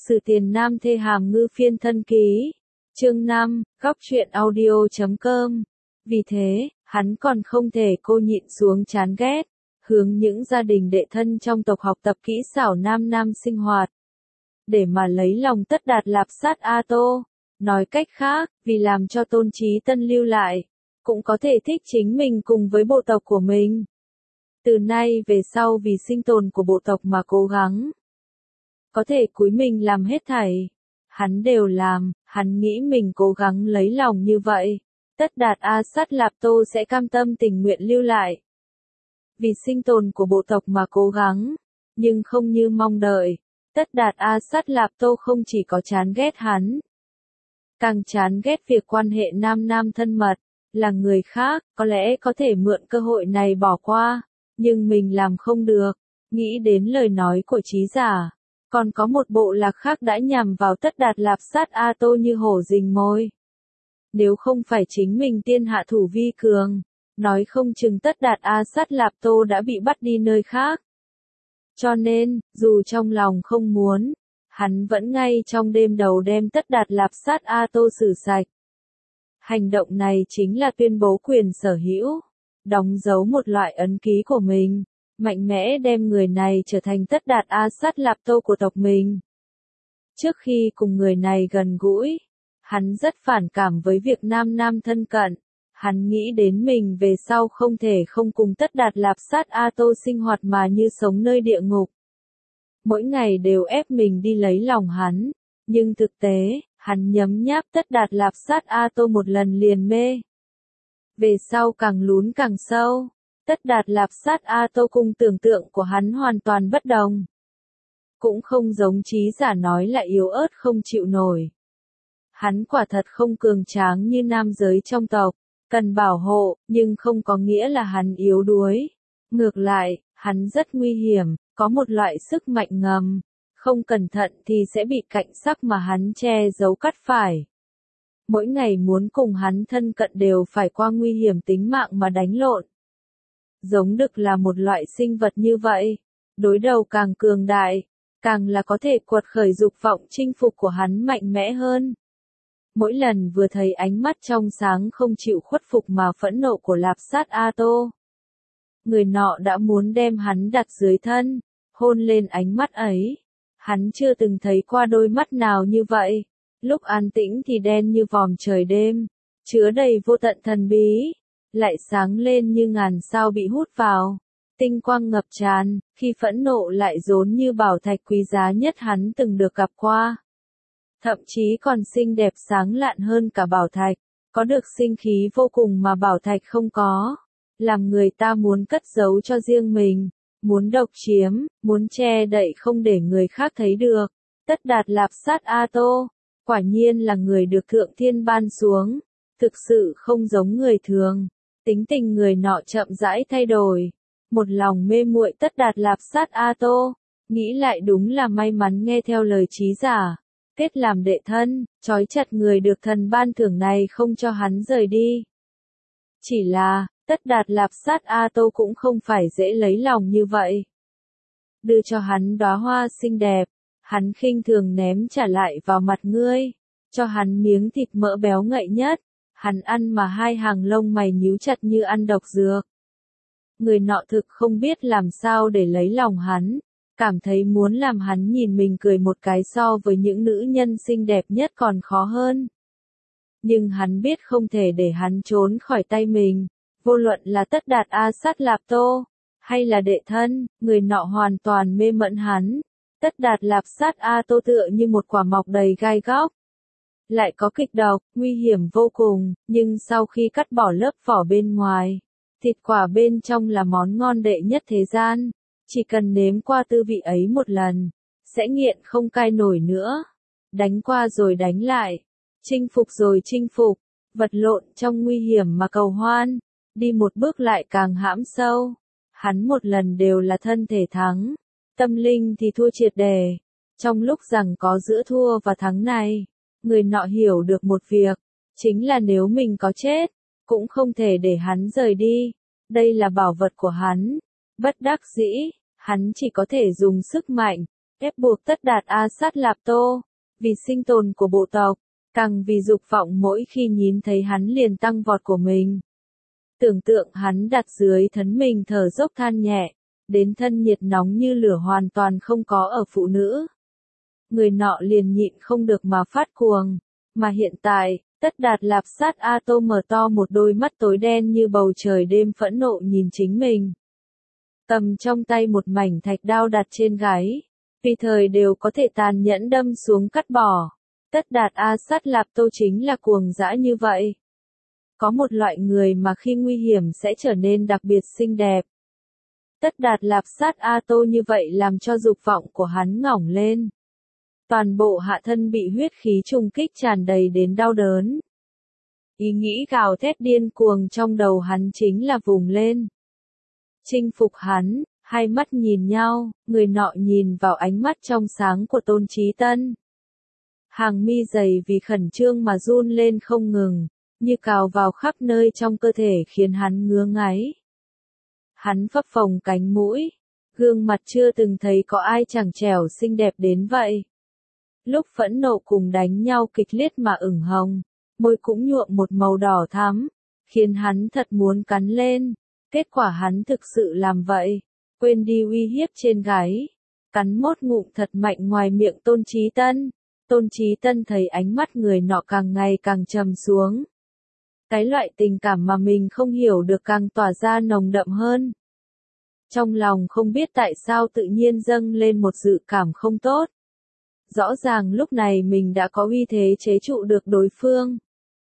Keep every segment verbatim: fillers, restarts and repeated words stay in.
Sử Tiền Nam Thê Hàm Ngư Phiên Thân Ký. Chương năm, góc truyện audio chấm com. Vì thế, hắn còn không thể cô nhịn xuống chán ghét, hướng những gia đình đệ thân trong tộc học tập kỹ xảo nam nam sinh hoạt. Để mà lấy lòng Tất Đạt Lạp Sát A Tô. Nói cách khác, vì làm cho Tôn Trí Tân lưu lại, cũng có thể thích chính mình cùng với bộ tộc của mình. Từ nay về sau vì sinh tồn của bộ tộc mà cố gắng. Có thể cúi mình làm hết thảy. Hắn đều làm, hắn nghĩ mình cố gắng lấy lòng như vậy. Tất Đạt A Sát Lạp Tô sẽ cam tâm tình nguyện lưu lại. Vì sinh tồn của bộ tộc mà cố gắng, nhưng không như mong đợi. Tất Đạt A Sát Lạp Tô không chỉ có chán ghét hắn, càng chán ghét việc quan hệ nam nam thân mật, là người khác, có lẽ có thể mượn cơ hội này bỏ qua, nhưng mình làm không được. Nghĩ đến lời nói của Trí Giả, còn có một bộ lạc khác đã nhằm vào Tất Đạt Lạp Sát A Tô như hổ rình mồi. Nếu không phải chính mình tiên hạ thủ vi cường, nói không chừng Tất Đạt A Sát Lạp Tô đã bị bắt đi nơi khác. Cho nên, dù trong lòng không muốn, hắn vẫn ngay trong đêm đầu đem Tất Đạt Lạp Sát A Tô xử sạch. Hành động này chính là tuyên bố quyền sở hữu, đóng dấu một loại ấn ký của mình, mạnh mẽ đem người này trở thành Tất Đạt A Sát Lạp Tô của tộc mình. Trước khi cùng người này gần gũi, hắn rất phản cảm với việc nam nam thân cận, hắn nghĩ đến mình về sau không thể không cùng Tất Đạt Lạp Sát A Tô sinh hoạt mà như sống nơi địa ngục. Mỗi ngày đều ép mình đi lấy lòng hắn, nhưng thực tế, hắn nhấm nháp Tất Đạt Lạp Sát A Tô một lần liền mê. Về sau càng lún càng sâu, Tất Đạt Lạp Sát A Tô cùng tưởng tượng của hắn hoàn toàn bất đồng. Cũng không giống Trí Giả nói là yếu ớt không chịu nổi. Hắn quả thật không cường tráng như nam giới trong tộc, cần bảo hộ, nhưng không có nghĩa là hắn yếu đuối. Ngược lại, hắn rất nguy hiểm, có một loại sức mạnh ngầm, không cẩn thận thì sẽ bị cạnh sắc mà hắn che giấu cắt phải. Mỗi ngày muốn cùng hắn thân cận đều phải qua nguy hiểm tính mạng mà đánh lộn. Giống đực là một loại sinh vật như vậy, đối đầu càng cường đại, càng là có thể quật khởi dục vọng chinh phục của hắn mạnh mẽ hơn. Mỗi lần vừa thấy ánh mắt trong sáng không chịu khuất phục mà phẫn nộ của Lạp Sát A Tô, người nọ đã muốn đem hắn đặt dưới thân, hôn lên ánh mắt ấy. Hắn chưa từng thấy qua đôi mắt nào như vậy, lúc an tĩnh thì đen như vòm trời đêm, chứa đầy vô tận thần bí, lại sáng lên như ngàn sao bị hút vào, tinh quang ngập tràn, khi phẫn nộ lại rốn như bảo thạch quý giá nhất hắn từng được gặp qua. Thậm chí còn xinh đẹp sáng lạn hơn cả bảo thạch, có được sinh khí vô cùng mà bảo thạch không có, làm người ta muốn cất giấu cho riêng mình, muốn độc chiếm, muốn che đậy không để người khác thấy được. Tất Đạt Lạp Sát A Tô, quả nhiên là người được Thượng Thiên ban xuống, thực sự không giống người thường. Tính tình người nọ chậm rãi thay đổi, một lòng mê muội Tất Đạt Lạp Sát A Tô, nghĩ lại đúng là may mắn nghe theo lời Trí Giả, kết làm đệ thân, trói chặt người được thần ban thưởng này không cho hắn rời đi. Chỉ là, Tất Đạt Lạp Sát A Tô cũng không phải dễ lấy lòng như vậy. Đưa cho hắn đóa hoa xinh đẹp, hắn khinh thường ném trả lại vào mặt ngươi, cho hắn miếng thịt mỡ béo ngậy nhất, hắn ăn mà hai hàng lông mày nhíu chặt như ăn độc dược. Người nọ thực không biết làm sao để lấy lòng hắn, cảm thấy muốn làm hắn nhìn mình cười một cái so với những nữ nhân xinh đẹp nhất còn khó hơn. Nhưng hắn biết không thể để hắn trốn khỏi tay mình, vô luận là Tất Đạt A Sát Lạp Tô, hay là đệ thân, người nọ hoàn toàn mê mẩn hắn. Tất Đạt Lạp Sát A Tô tựa như một quả mọc đầy gai góc, lại có kịch độc, nguy hiểm vô cùng, nhưng sau khi cắt bỏ lớp vỏ bên ngoài, thịt quả bên trong là món ngon đệ nhất thế gian, chỉ cần nếm qua tư vị ấy một lần, sẽ nghiện không cai nổi nữa. Đánh qua rồi đánh lại, chinh phục rồi chinh phục, vật lộn trong nguy hiểm mà cầu hoan, đi một bước lại càng hãm sâu. Hắn một lần đều là thân thể thắng, tâm linh thì thua triệt đề. Trong lúc rằng có giữa thua và thắng này, người nọ hiểu được một việc, chính là nếu mình có chết, cũng không thể để hắn rời đi. Đây là bảo vật của hắn. Bất đắc dĩ, hắn chỉ có thể dùng sức mạnh, ép buộc Tất Đạt A sát Lạp Tô, vì sinh tồn của bộ tộc, càng vì dục vọng mỗi khi nhìn thấy hắn liền tăng vọt của mình. Tưởng tượng hắn đặt dưới thân mình thở dốc than nhẹ, đến thân nhiệt nóng như lửa hoàn toàn không có ở phụ nữ. Người nọ liền nhịn không được mà phát cuồng, mà hiện tại, Tất Đạt Lạp sát A Tô mở to một đôi mắt tối đen như bầu trời đêm phẫn nộ nhìn chính mình. Cầm trong tay một mảnh thạch đao đặt trên gáy, tùy thời đều có thể tàn nhẫn đâm xuống cắt bỏ. Tất Đạt A sát Lạp Tô chính là cuồng dã như vậy. Có một loại người mà khi nguy hiểm sẽ trở nên đặc biệt xinh đẹp. Tất Đạt Lạp sát A Tô như vậy làm cho dục vọng của hắn ngỏng lên. Toàn bộ hạ thân bị huyết khí trùng kích tràn đầy đến đau đớn. Ý nghĩ gào thét điên cuồng trong đầu hắn chính là vùng lên. Chinh phục hắn, hai mắt nhìn nhau, người nọ nhìn vào ánh mắt trong sáng của Tôn Chí Tân. Hàng mi dày vì khẩn trương mà run lên không ngừng, như cào vào khắp nơi trong cơ thể khiến hắn ngứa ngáy. Hắn phập phồng cánh mũi, gương mặt chưa từng thấy có ai chẳng trẻo xinh đẹp đến vậy. Lúc phẫn nộ cùng đánh nhau kịch liệt mà ửng hồng, môi cũng nhuộm một màu đỏ thắm, khiến hắn thật muốn cắn lên. Kết quả hắn thực sự làm vậy, quên đi uy hiếp trên gáy, cắn mốt ngụm thật mạnh ngoài miệng Tôn Chí Tân. Tôn Chí Tân thấy ánh mắt người nọ càng ngày càng trầm xuống. Cái loại tình cảm mà mình không hiểu được càng tỏa ra nồng đậm hơn. Trong lòng không biết tại sao tự nhiên dâng lên một dự cảm không tốt. Rõ ràng lúc này mình đã có uy thế chế trụ được đối phương.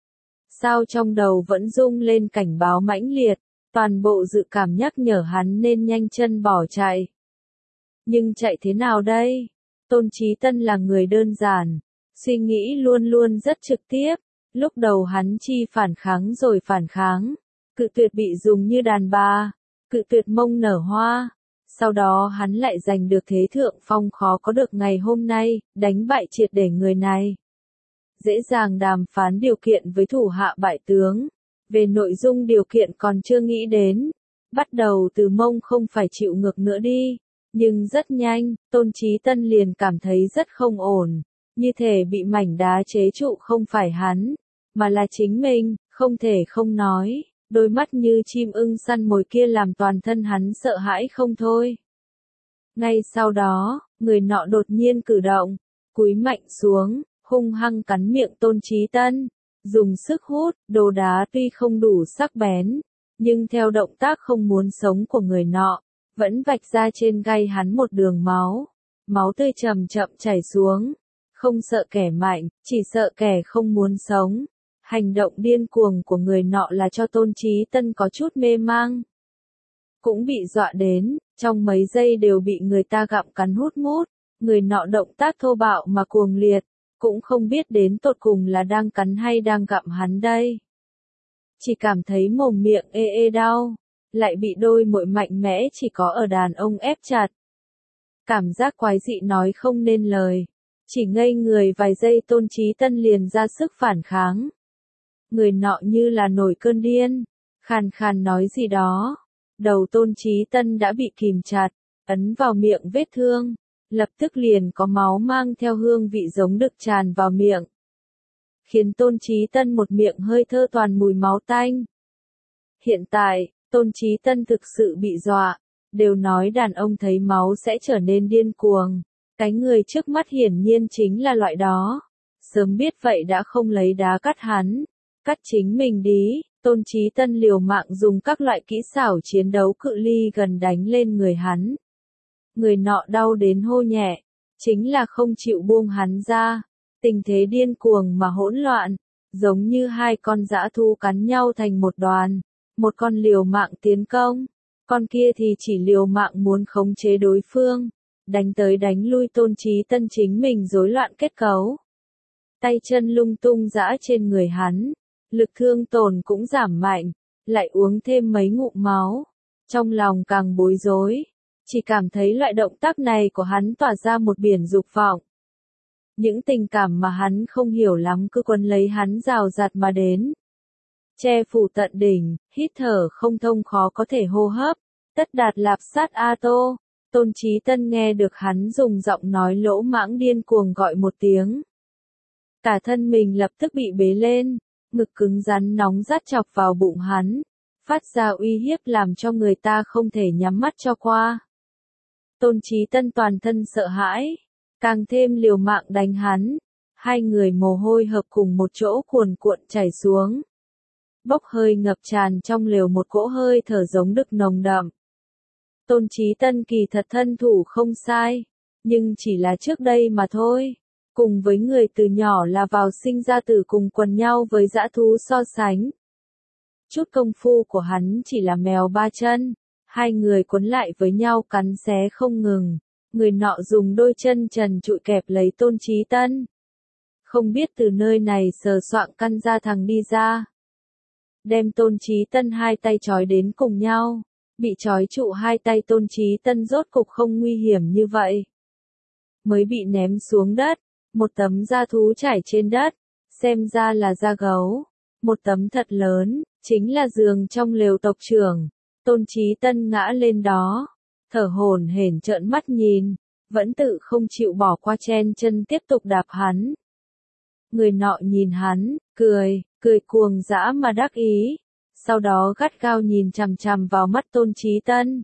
Sao trong đầu vẫn rung lên cảnh báo mãnh liệt, toàn bộ dự cảm nhắc nhở hắn nên nhanh chân bỏ chạy. Nhưng chạy thế nào đây? Tôn Chí Tân là người đơn giản, suy nghĩ luôn luôn rất trực tiếp. Lúc đầu hắn chi phản kháng rồi phản kháng, cự tuyệt bị dùng như đàn bà, cự tuyệt mông nở hoa. Sau đó hắn lại giành được thế thượng phong khó có được ngày hôm nay, đánh bại triệt để người này. Dễ dàng đàm phán điều kiện với thủ hạ bại tướng. Về nội dung điều kiện còn chưa nghĩ đến. Bắt đầu từ mông không phải chịu ngược nữa đi. Nhưng rất nhanh, Tôn Chí Tân liền cảm thấy rất không ổn. Như thể bị mảnh đá chế trụ không phải hắn, mà là chính mình, không thể không nói. Đôi mắt như chim ưng săn mồi kia làm toàn thân hắn sợ hãi không thôi. Ngay sau đó, người nọ đột nhiên cử động, cúi mạnh xuống, hung hăng cắn miệng Tôn Chí Tân, dùng sức hút. Đồ đá tuy không đủ sắc bén, nhưng theo động tác không muốn sống của người nọ, vẫn vạch ra trên gai hắn một đường máu. Máu tươi chậm chậm chảy xuống, không sợ kẻ mạnh, chỉ sợ kẻ không muốn sống. Hành động điên cuồng của người nọ là cho Tôn Chí Tân có chút mê mang. Cũng bị dọa đến, trong mấy giây đều bị người ta gặm cắn hút mút. Người nọ động tác thô bạo mà cuồng liệt, cũng không biết đến tột cùng là đang cắn hay đang gặm hắn đây. Chỉ cảm thấy mồm miệng ê ê đau, lại bị đôi môi mạnh mẽ chỉ có ở đàn ông ép chặt. Cảm giác quái dị nói không nên lời, chỉ ngây người vài giây Tôn Chí Tân liền ra sức phản kháng. Người nọ như là nổi cơn điên, khàn khàn nói gì đó. Đầu Tôn Chí Tân đã bị kìm chặt, ấn vào miệng vết thương, lập tức liền có máu mang theo hương vị giống đực tràn vào miệng. Khiến Tôn Chí Tân một miệng hơi thơ toàn mùi máu tanh. Hiện tại, Tôn Chí Tân thực sự bị dọa, đều nói đàn ông thấy máu sẽ trở nên điên cuồng. Cái người trước mắt hiển nhiên chính là loại đó. Sớm biết vậy đã không lấy đá cắt hắn. Cắt chính mình đi. Tôn Chí Tân liều mạng dùng các loại kỹ xảo chiến đấu cự ly gần đánh lên người hắn. Người nọ đau đến hô nhẹ, chính là không chịu buông hắn ra. Tình thế điên cuồng mà hỗn loạn, giống như hai con dã thú cắn nhau thành một đoàn. Một con liều mạng tiến công, con kia thì chỉ liều mạng muốn khống chế đối phương, đánh tới đánh lui Tôn Chí Tân chính mình rối loạn kết cấu. Tay chân lung tung dã trên người hắn. Lực thương tổn cũng giảm mạnh, lại uống thêm mấy ngụm máu. Trong lòng càng bối rối, chỉ cảm thấy loại động tác này của hắn tỏa ra một biển dục vọng. Những tình cảm mà hắn không hiểu lắm cứ quấn lấy hắn rào rạt mà đến. Che phủ tận đỉnh, hít thở không thông khó có thể hô hấp. Tất Đạt Lạp sát A Tô, Tôn Chí Tân nghe được hắn dùng giọng nói lỗ mãng điên cuồng gọi một tiếng. Cả thân mình lập tức bị bế lên, ngực cứng rắn nóng rát chọc vào bụng hắn, phát ra uy hiếp làm cho người ta không thể nhắm mắt cho qua. Tôn Chí Tân toàn thân sợ hãi, càng thêm liều mạng đánh hắn, hai người mồ hôi hợp cùng một chỗ cuồn cuộn chảy xuống. Bốc hơi ngập tràn trong lều một cỗ hơi thở giống đực nồng đậm. Tôn Chí Tân kỳ thật thân thủ không sai, nhưng chỉ là trước đây mà thôi. Cùng với người từ nhỏ là vào sinh ra tử cùng quần nhau với dã thú so sánh. Chút công phu của hắn chỉ là mèo ba chân, hai người cuốn lại với nhau cắn xé không ngừng, người nọ dùng đôi chân trần trụi kẹp lấy Tôn Chí Tân. Không biết từ nơi này sờ soạng căn ra thằng đi ra. Đem Tôn Chí Tân hai tay trói đến cùng nhau, bị trói trụ hai tay Tôn Chí Tân rốt cục không nguy hiểm như vậy. Mới bị ném xuống đất. Một tấm da thú trải trên đất, xem ra là da gấu. Một tấm thật lớn, chính là giường trong lều tộc trưởng. Tôn Chí Tân ngã lên đó, thở hổn hển trợn mắt nhìn, vẫn tự không chịu bỏ qua chen chân tiếp tục đạp hắn. Người nọ nhìn hắn, cười, cười cuồng dã mà đắc ý, sau đó gắt gao nhìn chằm chằm vào mắt Tôn Chí Tân.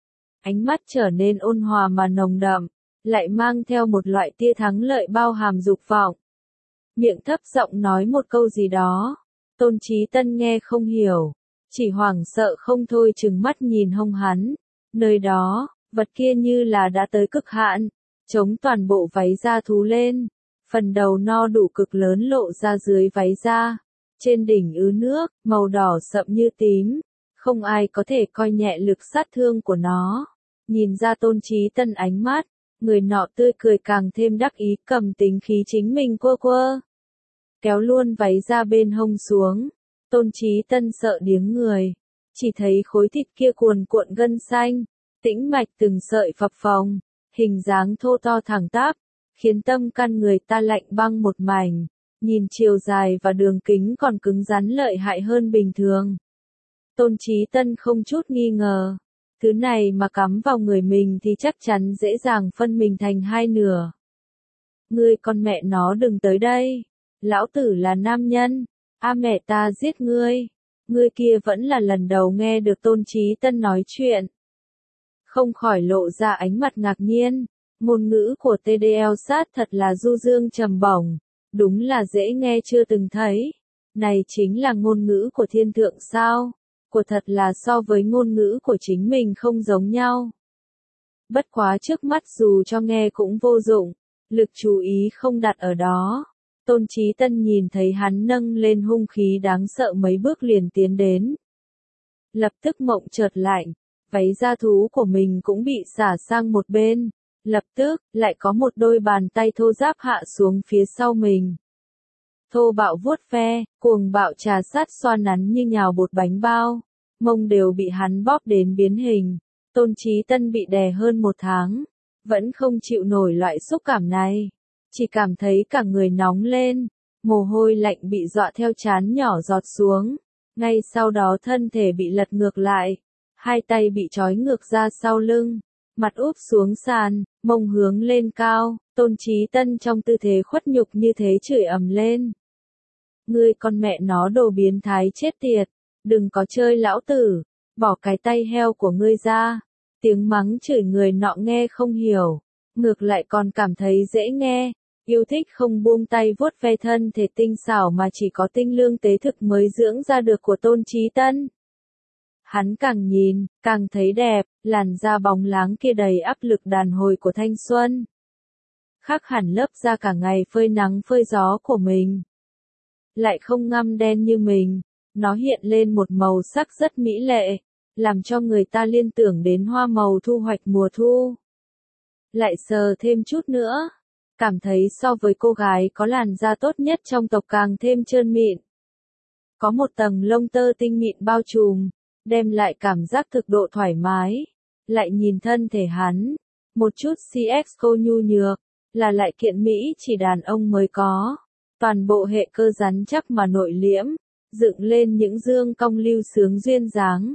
Ánh mắt trở nên ôn hòa mà nồng đậm, lại mang theo một loại tia thắng lợi bao hàm dục vọng. Miệng thấp giọng nói một câu gì đó, Tôn Chí Tân nghe không hiểu, chỉ hoảng sợ không thôi trừng mắt nhìn hông hắn. Nơi đó, vật kia như là đã tới cực hạn, chống toàn bộ váy da thú lên, phần đầu no đủ cực lớn lộ ra dưới váy da, trên đỉnh ứ nước, màu đỏ sậm như tím, không ai có thể coi nhẹ lực sát thương của nó. Nhìn ra Tôn Chí Tân ánh mắt, người nọ tươi cười càng thêm đắc ý, cầm tính khí chính mình quơ quơ. Kéo luôn váy ra bên hông xuống, Tôn Chí Tân sợ điếng người, chỉ thấy khối thịt kia cuồn cuộn gân xanh, tĩnh mạch từng sợi phập phồng, hình dáng thô to thẳng tắp, khiến tâm can người ta lạnh băng một mảnh, nhìn chiều dài và đường kính còn cứng rắn lợi hại hơn bình thường. Tôn Chí Tân không chút nghi ngờ. Thứ này mà cắm vào người mình thì chắc chắn dễ dàng phân mình thành hai nửa. Ngươi con mẹ nó đừng tới đây. Lão tử là nam nhân. A mẹ ta giết ngươi. Ngươi kia vẫn là lần đầu nghe được Tôn Chí Tân nói chuyện. Không khỏi lộ ra ánh mặt ngạc nhiên. Ngôn ngữ của tê đê lờ sát thật là du dương trầm bổng. Đúng là dễ nghe chưa từng thấy. Này chính là ngôn ngữ của thiên thượng sao? Của thật là so với ngôn ngữ của chính mình không giống nhau. Bất quá trước mắt dù cho nghe cũng vô dụng, lực chú ý không đặt ở đó. Tôn Chí Tân nhìn thấy hắn nâng lên hung khí đáng sợ mấy bước liền tiến đến. Lập tức mộng chợt lạnh, váy da thú của mình cũng bị xả sang một bên. Lập tức, lại có một đôi bàn tay thô ráp hạ xuống phía sau mình. Thô bạo vuốt ve, cuồng bạo trà sát xoa nắn như nhào bột bánh bao. Mông đều bị hắn bóp đến biến hình. Tôn Chí Tân bị đè hơn một tháng, vẫn không chịu nổi loại xúc cảm này. Chỉ cảm thấy cả người nóng lên, mồ hôi lạnh bị dọa theo trán nhỏ giọt xuống. Ngay sau đó thân thể bị lật ngược lại, hai tay bị trói ngược ra sau lưng, mặt úp xuống sàn, mông hướng lên cao. Tôn Chí Tân trong tư thế khuất nhục như thế chửi ầm lên. Ngươi con mẹ nó đồ biến thái chết tiệt, đừng có chơi lão tử, bỏ cái tay heo của ngươi ra. Tiếng mắng chửi người nọ nghe không hiểu, ngược lại còn cảm thấy dễ nghe, yêu thích không buông tay vuốt ve thân thể tinh xảo mà chỉ có tinh lương tế thực mới dưỡng ra được của Tôn Chí Tân. Hắn càng nhìn, càng thấy đẹp, làn da bóng láng kia đầy áp lực đàn hồi của thanh xuân. Khác hẳn lớp da cả ngày phơi nắng phơi gió của mình. Lại không ngăm đen như mình, nó hiện lên một màu sắc rất mỹ lệ, làm cho người ta liên tưởng đến hoa màu thu hoạch mùa thu. Lại sờ thêm chút nữa, cảm thấy so với cô gái có làn da tốt nhất trong tộc càng thêm trơn mịn. Có một tầng lông tơ tinh mịn bao trùm, đem lại cảm giác thực độ thoải mái. Lại nhìn thân thể hắn, một chút xê ích cô nhu nhược, là lại kiện mỹ chỉ đàn ông mới có. Toàn bộ hệ cơ rắn chắc mà nội liễm, dựng lên những dương cong lưu sướng duyên dáng.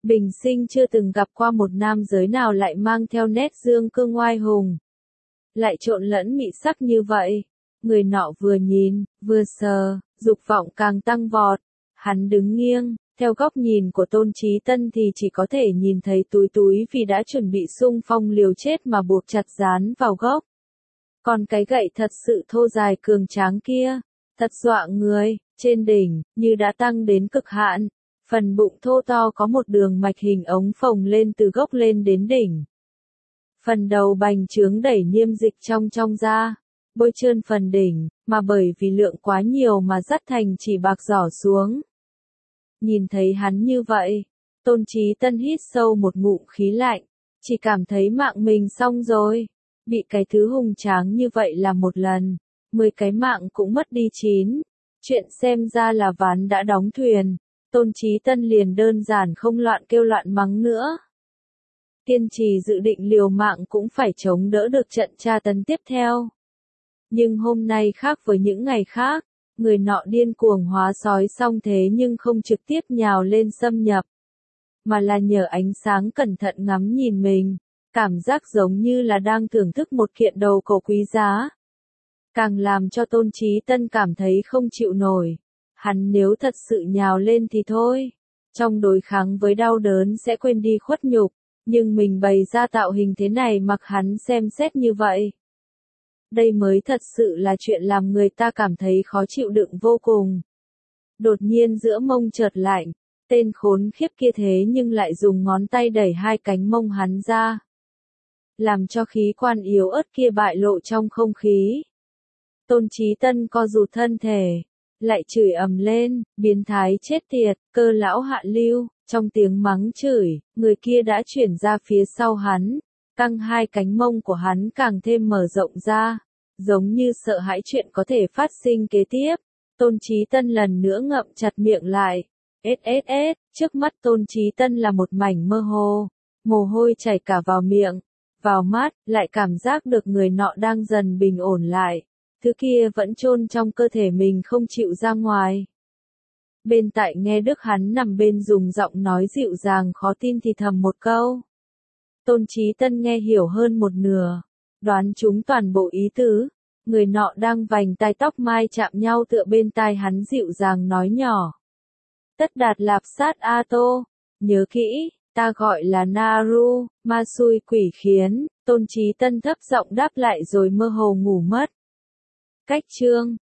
Bình sinh chưa từng gặp qua một nam giới nào lại mang theo nét dương cương oai hùng. Lại trộn lẫn mị sắc như vậy. Người nọ vừa nhìn, vừa sờ, dục vọng càng tăng vọt. Hắn đứng nghiêng, theo góc nhìn của Tôn Chí Tân thì chỉ có thể nhìn thấy túi túi vì đã chuẩn bị xung phong liều chết mà buộc chặt dán vào gốc. Còn cái gậy thật sự thô dài cường tráng kia, thật dọa người, trên đỉnh, như đã tăng đến cực hạn. Phần bụng thô to có một đường mạch hình ống phồng lên từ gốc lên đến đỉnh. Phần đầu bành trướng đẩy niêm dịch trong trong ra, bôi trơn phần đỉnh, mà bởi vì lượng quá nhiều mà dắt thành chỉ bạc giỏ xuống. Nhìn thấy hắn như vậy, Tôn Chí Tân hít sâu một ngụm khí lạnh, chỉ cảm thấy mạng mình xong rồi. Bị cái thứ hùng tráng như vậy là một lần, mười cái mạng cũng mất đi chín. Chuyện xem ra là ván đã đóng thuyền. Tôn Chí Tân liền đơn giản không loạn kêu loạn mắng nữa. Kiên trì dự định liều mạng cũng phải chống đỡ được trận tra tấn tiếp theo. Nhưng hôm nay khác với những ngày khác, người nọ điên cuồng hóa sói xong thế nhưng không trực tiếp nhào lên xâm nhập, mà là nhờ ánh sáng cẩn thận ngắm nhìn mình, cảm giác giống như là đang thưởng thức một kiện đồ cổ quý giá. Càng làm cho Tôn Chí Tân cảm thấy không chịu nổi. Hắn nếu thật sự nhào lên thì thôi, trong đối kháng với đau đớn sẽ quên đi khuất nhục, nhưng mình bày ra tạo hình thế này mặc hắn xem xét như vậy. Đây mới thật sự là chuyện làm người ta cảm thấy khó chịu đựng vô cùng. Đột nhiên giữa mông chợt lạnh, tên khốn khiếp kia thế nhưng lại dùng ngón tay đẩy hai cánh mông hắn ra, làm cho khí quan yếu ớt kia bại lộ trong không khí. Tôn Chí Tân co rụt thân thể, lại chửi ầm lên, biến thái chết tiệt, cơ lão hạ lưu. Trong tiếng mắng chửi, người kia đã chuyển ra phía sau hắn, căng hai cánh mông của hắn càng thêm mở rộng ra, giống như sợ hãi chuyện có thể phát sinh kế tiếp. Tôn Chí Tân lần nữa ngậm chặt miệng lại. ét ét ét, trước mắt Tôn Chí Tân là một mảnh mơ hồ, mồ hôi chảy cả vào miệng, vào mắt, lại cảm giác được người nọ đang dần bình ổn lại. Thứ kia vẫn chôn trong cơ thể mình không chịu ra ngoài. Bên tại nghe Đức hắn nằm bên dùng giọng nói dịu dàng khó tin thì thầm một câu. Tôn Chí Tân nghe hiểu hơn một nửa, đoán trúng toàn bộ ý tứ. Người nọ đang vành tai tóc mai chạm nhau tựa bên tai hắn dịu dàng nói nhỏ. Tất đạt lạp sát A Tô, nhớ kỹ, ta gọi là Naru, ma xui quỷ khiến. Tôn Chí Tân thấp giọng đáp lại rồi mơ hồ ngủ mất. Cách chương